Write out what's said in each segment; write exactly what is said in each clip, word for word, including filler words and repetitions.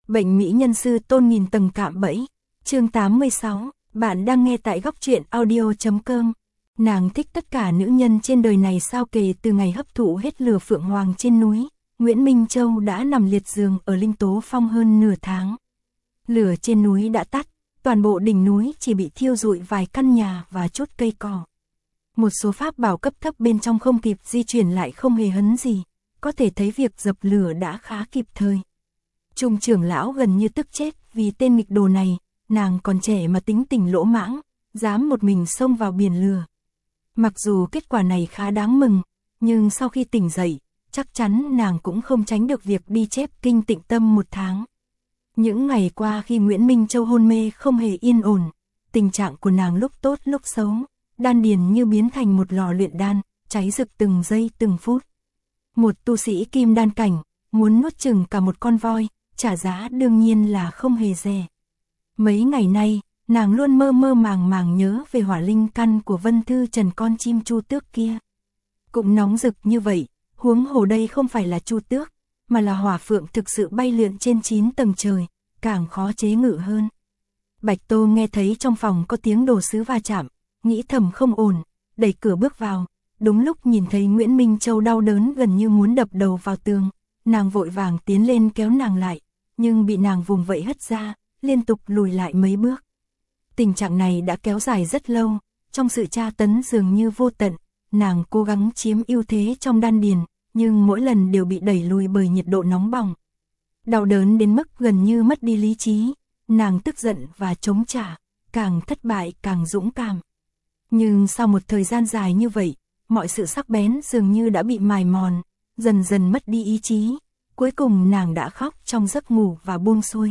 Bệnh mỹ nhân sư tôn nghìn tầng cạm bẫy. Chương tám mươi sáu, bạn đang nghe tại góc truyện audio chấm com. Nàng thích tất cả nữ nhân trên đời này sao? Kể từ ngày hấp thụ hết lửa phượng hoàng trên núi, Nguyễn Minh Châu đã nằm liệt giường ở Linh Tố Phong hơn nửa tháng. Lửa trên núi đã tắt, toàn bộ đỉnh núi chỉ bị thiêu rụi vài căn nhà và chút cây cỏ. Một số pháp bảo cấp thấp bên trong không kịp di chuyển lại không hề hấn gì, có thể thấy việc dập lửa đã khá kịp thời. Trung trưởng lão gần như tức chết vì tên nghịch đồ này, nàng còn trẻ mà tính tình lỗ mãng, dám một mình xông vào biển lửa. Mặc dù kết quả này khá đáng mừng, nhưng sau khi tỉnh dậy, chắc chắn nàng cũng không tránh được việc đi chép kinh tịnh tâm một tháng. Những ngày qua khi Nguyễn Minh Châu hôn mê không hề yên ổn, tình trạng của nàng lúc tốt lúc xấu, đan điền như biến thành một lò luyện đan, cháy rực từng giây từng phút. Một tu sĩ kim đan cảnh, muốn nuốt chửng cả một con voi, trả giá đương nhiên là không hề rẻ. Mấy ngày nay, nàng luôn mơ mơ màng màng nhớ về hỏa linh căn của Vân Thư Trần con chim Chu Tước kia. Cũng nóng rực như vậy, huống hồ đây không phải là Chu Tước, mà là hỏa phượng thực sự bay lượn trên chín tầng trời, càng khó chế ngự hơn. Bạch Tô nghe thấy trong phòng có tiếng đồ sứ va chạm, nghĩ thầm không ổn, đẩy cửa bước vào, đúng lúc nhìn thấy Nguyễn Minh Châu đau đớn gần như muốn đập đầu vào tường, nàng vội vàng tiến lên kéo nàng lại, nhưng bị nàng vùng vẫy hất ra, liên tục lùi lại mấy bước. Tình trạng này đã kéo dài rất lâu, trong sự tra tấn dường như vô tận, nàng cố gắng chiếm ưu thế trong đan điền, nhưng mỗi lần đều bị đẩy lùi bởi nhiệt độ nóng bỏng. Đau đớn đến mức gần như mất đi lý trí, nàng tức giận và chống trả, càng thất bại càng dũng cảm. Nhưng sau một thời gian dài như vậy, mọi sự sắc bén dường như đã bị mài mòn, dần dần mất đi ý chí, cuối cùng nàng đã khóc trong giấc ngủ và buông xuôi.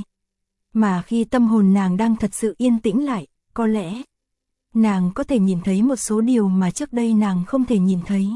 Mà khi tâm hồn nàng đang thật sự yên tĩnh lại, có lẽ nàng có thể nhìn thấy một số điều mà trước đây nàng không thể nhìn thấy.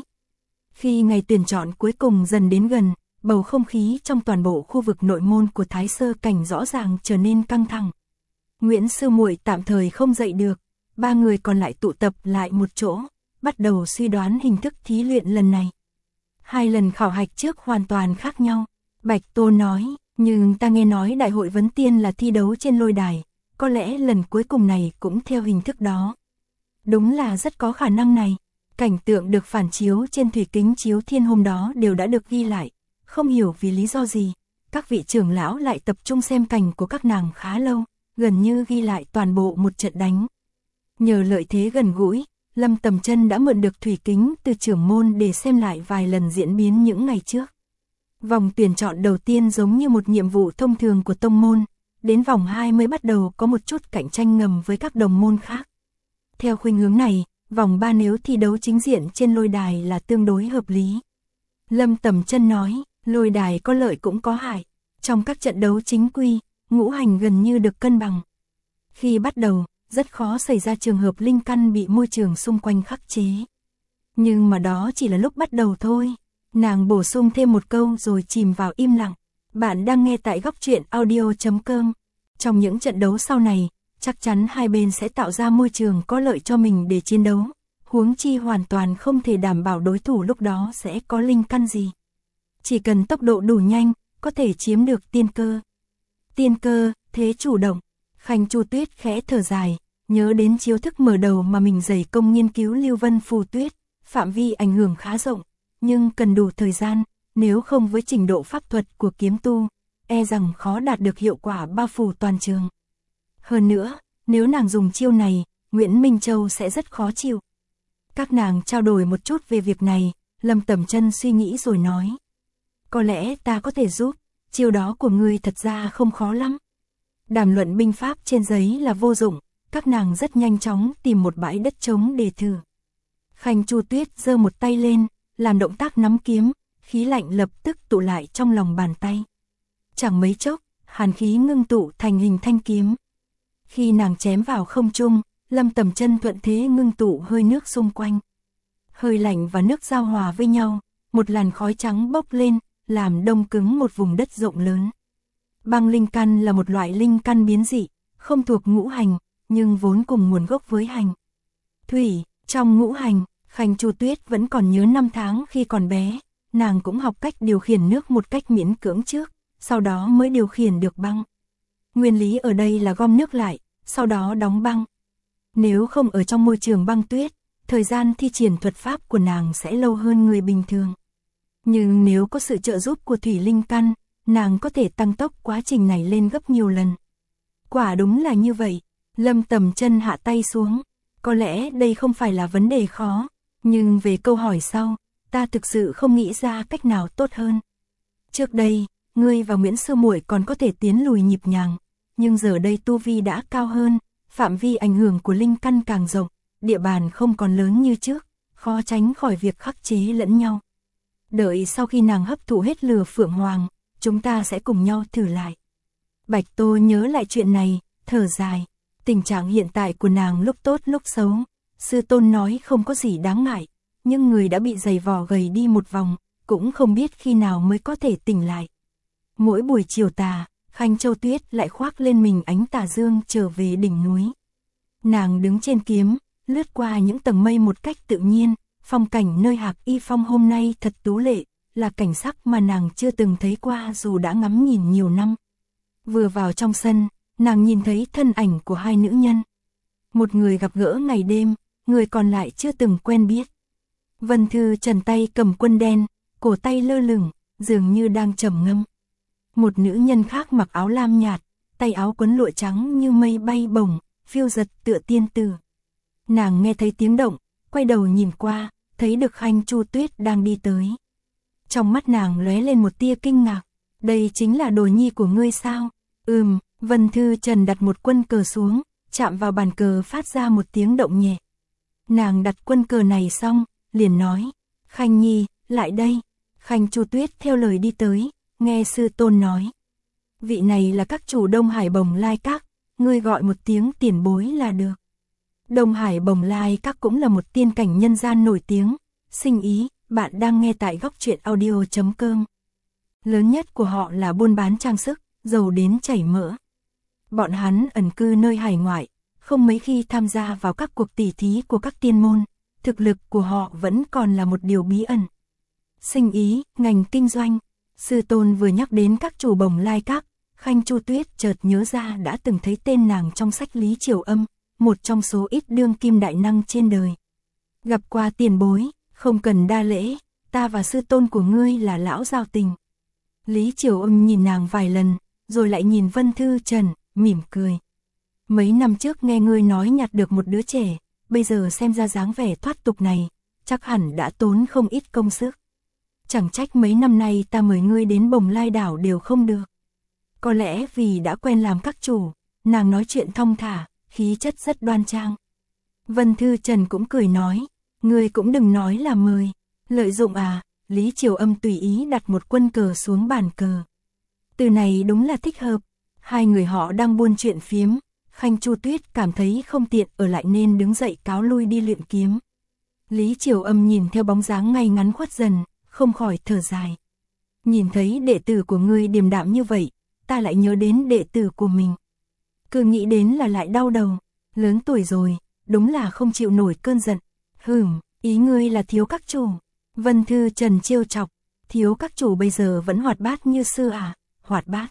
Khi ngày tuyển chọn cuối cùng dần đến gần, bầu không khí trong toàn bộ khu vực nội môn của Thái Sơ Cảnh rõ ràng trở nên căng thẳng. Nguyễn sư muội tạm thời không dậy được, ba người còn lại tụ tập lại một chỗ, bắt đầu suy đoán hình thức thí luyện lần này. Hai lần khảo hạch trước hoàn toàn khác nhau, Bạch Tô nói, nhưng ta nghe nói đại hội vấn tiên là thi đấu trên lôi đài, có lẽ lần cuối cùng này cũng theo hình thức đó. Đúng là rất có khả năng này, cảnh tượng được phản chiếu trên thủy kính chiếu thiên hôm đó đều đã được ghi lại, không hiểu vì lý do gì, các vị trưởng lão lại tập trung xem cảnh của các nàng khá lâu, gần như ghi lại toàn bộ một trận đánh. Nhờ lợi thế gần gũi, Lâm Tầm Chân đã mượn được thủy kính từ trưởng môn để xem lại vài lần diễn biến những ngày trước. Vòng tuyển chọn đầu tiên giống như một nhiệm vụ thông thường của tông môn, đến vòng hai mới bắt đầu có một chút cạnh tranh ngầm với các đồng môn khác. Theo khuynh hướng này, vòng ba nếu thi đấu chính diện trên lôi đài là tương đối hợp lý. Lâm Tầm Chân nói, lôi đài có lợi cũng có hại, trong các trận đấu chính quy, ngũ hành gần như được cân bằng. Khi bắt đầu, rất khó xảy ra trường hợp linh căn bị môi trường xung quanh khắc chế. Nhưng mà đó chỉ là lúc bắt đầu thôi. Nàng bổ sung thêm một câu rồi chìm vào im lặng. Bạn đang nghe tại góc truyện audio chấm com. Trong những trận đấu sau này, chắc chắn hai bên sẽ tạo ra môi trường có lợi cho mình để chiến đấu. Huống chi hoàn toàn không thể đảm bảo đối thủ lúc đó sẽ có linh căn gì. Chỉ cần tốc độ đủ nhanh, có thể chiếm được tiên cơ. Tiên cơ, thế chủ động. Khanh Chu Tuyết khẽ thở dài, nhớ đến chiêu thức mở đầu mà mình dày công nghiên cứu Lưu Vân Phù Tuyết, phạm vi ảnh hưởng khá rộng, nhưng cần đủ thời gian, nếu không với trình độ pháp thuật của kiếm tu, e rằng khó đạt được hiệu quả bao phủ toàn trường. Hơn nữa, nếu nàng dùng chiêu này, Nguyễn Minh Châu sẽ rất khó chịu. Các nàng trao đổi một chút về việc này, Lâm Tầm Chân suy nghĩ rồi nói. Có lẽ ta có thể giúp, chiêu đó của ngươi thật ra không khó lắm. Đàm luận binh pháp trên giấy là vô dụng, các nàng rất nhanh chóng tìm một bãi đất trống để thử. Khanh Chu Tuyết giơ một tay lên, làm động tác nắm kiếm, khí lạnh lập tức tụ lại trong lòng bàn tay. Chẳng mấy chốc, hàn khí ngưng tụ thành hình thanh kiếm. Khi nàng chém vào không trung, Lâm Tầm Chân thuận thế ngưng tụ hơi nước xung quanh. Hơi lạnh và nước giao hòa với nhau, một làn khói trắng bốc lên, làm đông cứng một vùng đất rộng lớn. Băng linh căn là một loại linh căn biến dị, không thuộc ngũ hành, nhưng vốn cùng nguồn gốc với hành. Thủy, trong ngũ hành, Khanh Chu Tuyết vẫn còn nhớ năm tháng khi còn bé, nàng cũng học cách điều khiển nước một cách miễn cưỡng trước, sau đó mới điều khiển được băng. Nguyên lý ở đây là gom nước lại, sau đó đóng băng. Nếu không ở trong môi trường băng tuyết, thời gian thi triển thuật pháp của nàng sẽ lâu hơn người bình thường. Nhưng nếu có sự trợ giúp của thủy linh căn, nàng có thể tăng tốc quá trình này lên gấp nhiều lần. Quả đúng là như vậy, Lâm Tầm Chân hạ tay xuống. Có lẽ đây không phải là vấn đề khó, nhưng về câu hỏi sau, ta thực sự không nghĩ ra cách nào tốt hơn. Trước đây, ngươi và Nguyễn sư muội còn có thể tiến lùi nhịp nhàng, nhưng giờ đây tu vi đã cao hơn, phạm vi ảnh hưởng của linh căn càng rộng, địa bàn không còn lớn như trước, khó tránh khỏi việc khắc chế lẫn nhau. Đợi sau khi nàng hấp thụ hết lửa Phượng Hoàng, chúng ta sẽ cùng nhau thử lại. Bạch Tô nhớ lại chuyện này, thở dài. Tình trạng hiện tại của nàng lúc tốt lúc xấu, sư tôn nói không có gì đáng ngại, nhưng người đã bị giày vò gầy đi một vòng, cũng không biết khi nào mới có thể tỉnh lại. Mỗi buổi chiều tà, Khanh Châu Tuyết lại khoác lên mình ánh tà dương trở về đỉnh núi. Nàng đứng trên kiếm, lướt qua những tầng mây một cách tự nhiên, phong cảnh nơi Hạc Y Phong hôm nay thật tú lệ, là cảnh sắc mà nàng chưa từng thấy qua dù đã ngắm nhìn nhiều năm. Vừa vào trong sân, nàng nhìn thấy thân ảnh của hai nữ nhân. Một người gặp gỡ ngày đêm, người còn lại chưa từng quen biết. Vân Thư Trần tay cầm quân đen, cổ tay lơ lửng, dường như đang trầm ngâm. Một nữ nhân khác mặc áo lam nhạt, tay áo quấn lụa trắng như mây bay bổng, phiêu giật tựa tiên tử. Nàng nghe thấy tiếng động, quay đầu nhìn qua, thấy được Khanh Chu Tuyết đang đi tới. Trong mắt nàng lóe lên một tia kinh ngạc, đây chính là đồ nhi của ngươi sao? Ừm. Vân Thư Trần đặt một quân cờ xuống, chạm vào bàn cờ phát ra một tiếng động nhẹ. Nàng đặt quân cờ này xong, liền nói, Khanh Nhi, lại đây. Khanh Chu Tuyết theo lời đi tới, nghe sư tôn nói. Vị này là các chủ Đông Hải Bồng Lai Các, ngươi gọi một tiếng tiền bối là được. Đông Hải Bồng Lai Các cũng là một tiên cảnh nhân gian nổi tiếng. Sinh ý, bạn đang nghe tại góc truyện audio chấm com. Lớn nhất của họ là buôn bán trang sức, giàu đến chảy mỡ. Bọn hắn ẩn cư nơi hải ngoại, không mấy khi tham gia vào các cuộc tỉ thí của các tiên môn, thực lực của họ vẫn còn là một điều bí ẩn. Sinh ý, ngành kinh doanh, sư tôn vừa nhắc đến các chủ Bồng Lai Các, Khanh Chu Tuyết chợt nhớ ra đã từng thấy tên nàng trong sách Lý Triều Âm, một trong số ít đương kim đại năng trên đời. Gặp qua tiền bối, không cần đa lễ, ta và sư tôn của ngươi là lão giao tình. Lý Triều Âm nhìn nàng vài lần, rồi lại nhìn Vân Thư Trần, mỉm cười. Mấy năm trước nghe ngươi nói nhặt được một đứa trẻ, bây giờ xem ra dáng vẻ thoát tục này, chắc hẳn đã tốn không ít công sức. Chẳng trách mấy năm nay ta mời ngươi đến Bồng Lai đảo đều không được. Có lẽ vì đã quen làm các chủ, nàng nói chuyện thong thả, khí chất rất đoan trang. Vân Thư Trần cũng cười nói, ngươi cũng đừng nói là mời, lợi dụng à. Lý Triều Âm tùy ý đặt một quân cờ xuống bàn cờ. Từ này đúng là thích hợp. Hai người họ đang buôn chuyện phiếm, Khanh Chu Tuyết cảm thấy không tiện ở lại nên đứng dậy cáo lui đi luyện kiếm. Lý Triều Âm nhìn theo bóng dáng ngay ngắn khuất dần, không khỏi thở dài. Nhìn thấy đệ tử của ngươi điềm đạm như vậy, ta lại nhớ đến đệ tử của mình. Cứ nghĩ đến là lại đau đầu, lớn tuổi rồi, đúng là không chịu nổi cơn giận. Hừm, ý ngươi là thiếu các chủ. Vân Thư Trần trêu chọc, thiếu các chủ bây giờ vẫn hoạt bát như xưa à? Hoạt bát.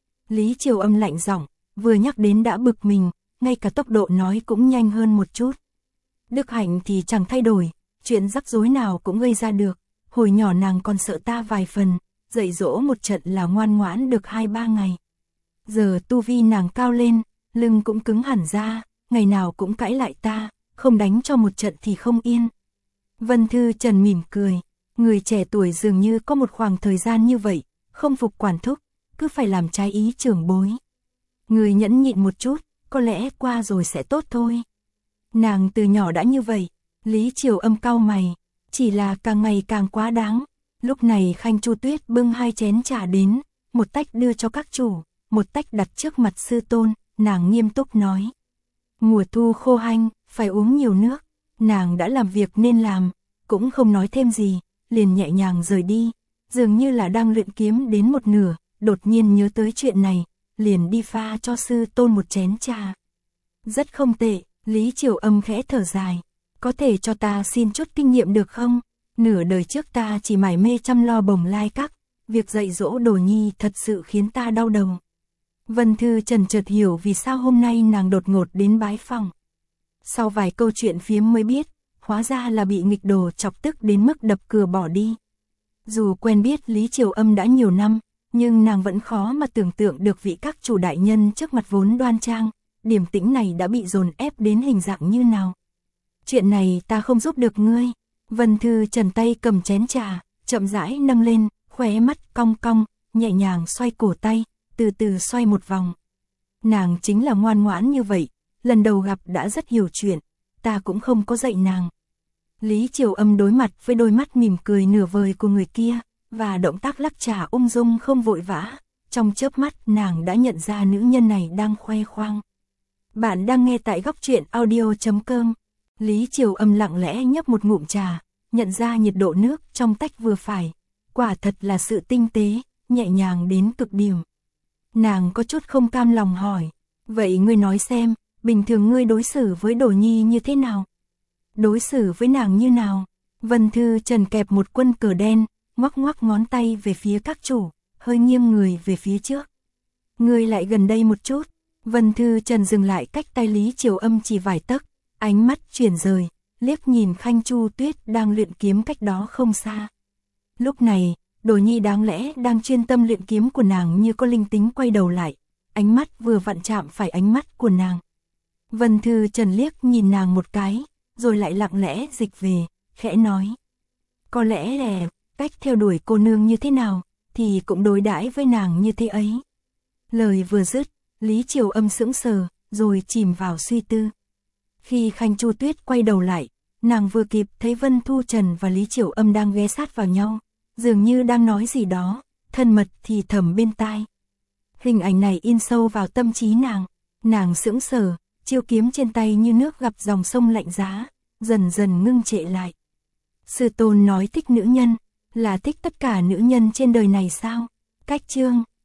Lý Triều Âm lạnh giọng, vừa nhắc đến đã bực mình, ngay cả tốc độ nói cũng nhanh hơn một chút. Đức hạnh thì chẳng thay đổi, chuyện rắc rối nào cũng gây ra được, hồi nhỏ nàng còn sợ ta vài phần, dạy dỗ một trận là ngoan ngoãn được hai ba ngày. Giờ tu vi nàng cao lên, lưng cũng cứng hẳn ra, ngày nào cũng cãi lại ta, không đánh cho một trận thì không yên. Vân Thư Trần mỉm cười, người trẻ tuổi dường như có một khoảng thời gian như vậy, không phục quản thúc, cứ phải làm trái ý trưởng bối. Người nhẫn nhịn một chút, có lẽ qua rồi sẽ tốt thôi. Nàng từ nhỏ đã như vậy. Lý Triều Âm cau mày, chỉ là càng ngày càng quá đáng. Lúc này Khanh Chu Tuyết bưng hai chén trà đến, một tách đưa cho các chủ, một tách đặt trước mặt sư tôn, nàng nghiêm túc nói. Mùa thu khô hanh, phải uống nhiều nước. Nàng đã làm việc nên làm, cũng không nói thêm gì, liền nhẹ nhàng rời đi, dường như là đang luyện kiếm đến một nửa, đột nhiên nhớ tới chuyện này, liền đi pha cho sư tôn một chén trà. Rất không tệ. Lý Triều Âm khẽ thở dài, có thể cho ta xin chút kinh nghiệm được không? Nửa đời trước ta chỉ mải mê chăm lo Bồng Lai Các, việc dạy dỗ đồ nhi thật sự khiến ta đau đầu. Vân Thư Trần chợt hiểu vì sao hôm nay nàng đột ngột đến bái phòng. Sau vài câu chuyện phiếm mới biết, hóa ra là bị nghịch đồ chọc tức đến mức đập cửa bỏ đi. Dù quen biết Lý Triều Âm đã nhiều năm, nhưng nàng vẫn khó mà tưởng tượng được vị các chủ đại nhân trước mặt vốn đoan trang, điềm tĩnh này đã bị dồn ép đến hình dạng như nào. Chuyện này ta không giúp được ngươi. Vân Thư Trần tay cầm chén trà, chậm rãi nâng lên, khóe mắt cong cong, nhẹ nhàng xoay cổ tay, từ từ xoay một vòng. Nàng chính là ngoan ngoãn như vậy, lần đầu gặp đã rất hiểu chuyện, ta cũng không có dạy nàng. Lý Triều Âm đối mặt với đôi mắt mỉm cười nửa vời của người kia, và động tác lắc trà ung dung không vội vã, trong chớp mắt nàng đã nhận ra nữ nhân này đang khoe khoang. Bạn đang nghe tại góc truyện audio chấm com. Lý Triều Âm lặng lẽ nhấp một ngụm trà, nhận ra nhiệt độ nước trong tách vừa phải, quả thật là sự tinh tế, nhẹ nhàng đến cực điểm. Nàng có chút không cam lòng hỏi, vậy ngươi nói xem, bình thường ngươi đối xử với Đổ Nhi như thế nào? Đối xử với nàng như nào? Vân Thư Trần kẹp một quân cờ đen, ngoắc ngoắc ngón tay về phía các chủ, hơi nghiêng người về phía trước. Ngươi lại gần đây một chút. Vân Thư Trần dừng lại cách tay Lý Triều Âm chỉ vài tấc, ánh mắt chuyển rời, liếc nhìn Khanh Chu Tuyết đang luyện kiếm cách đó không xa. Lúc này, Đổ Nhi đáng lẽ đang chuyên tâm luyện kiếm của nàng như có linh tính quay đầu lại, ánh mắt vừa vặn chạm phải ánh mắt của nàng. Vân Thư Trần liếc nhìn nàng một cái, rồi lại lặng lẽ dịch về, khẽ nói. Có lẽ là cách theo đuổi cô nương như thế nào, thì cũng đối đãi với nàng như thế ấy. Lời vừa dứt, Lý Triều Âm sững sờ, rồi chìm vào suy tư. Khi Khanh Chu Tuyết quay đầu lại, nàng vừa kịp thấy Vân Thu Trần và Lý Triều Âm đang ghé sát vào nhau, dường như đang nói gì đó, thân mật thì thầm bên tai. Hình ảnh này in sâu vào tâm trí nàng, nàng sững sờ, chiêu kiếm trên tay như nước gặp dòng sông lạnh giá, dần dần ngưng trệ lại. Sư tôn nói thích nữ nhân, là thích tất cả nữ nhân trên đời này sao? Cách chương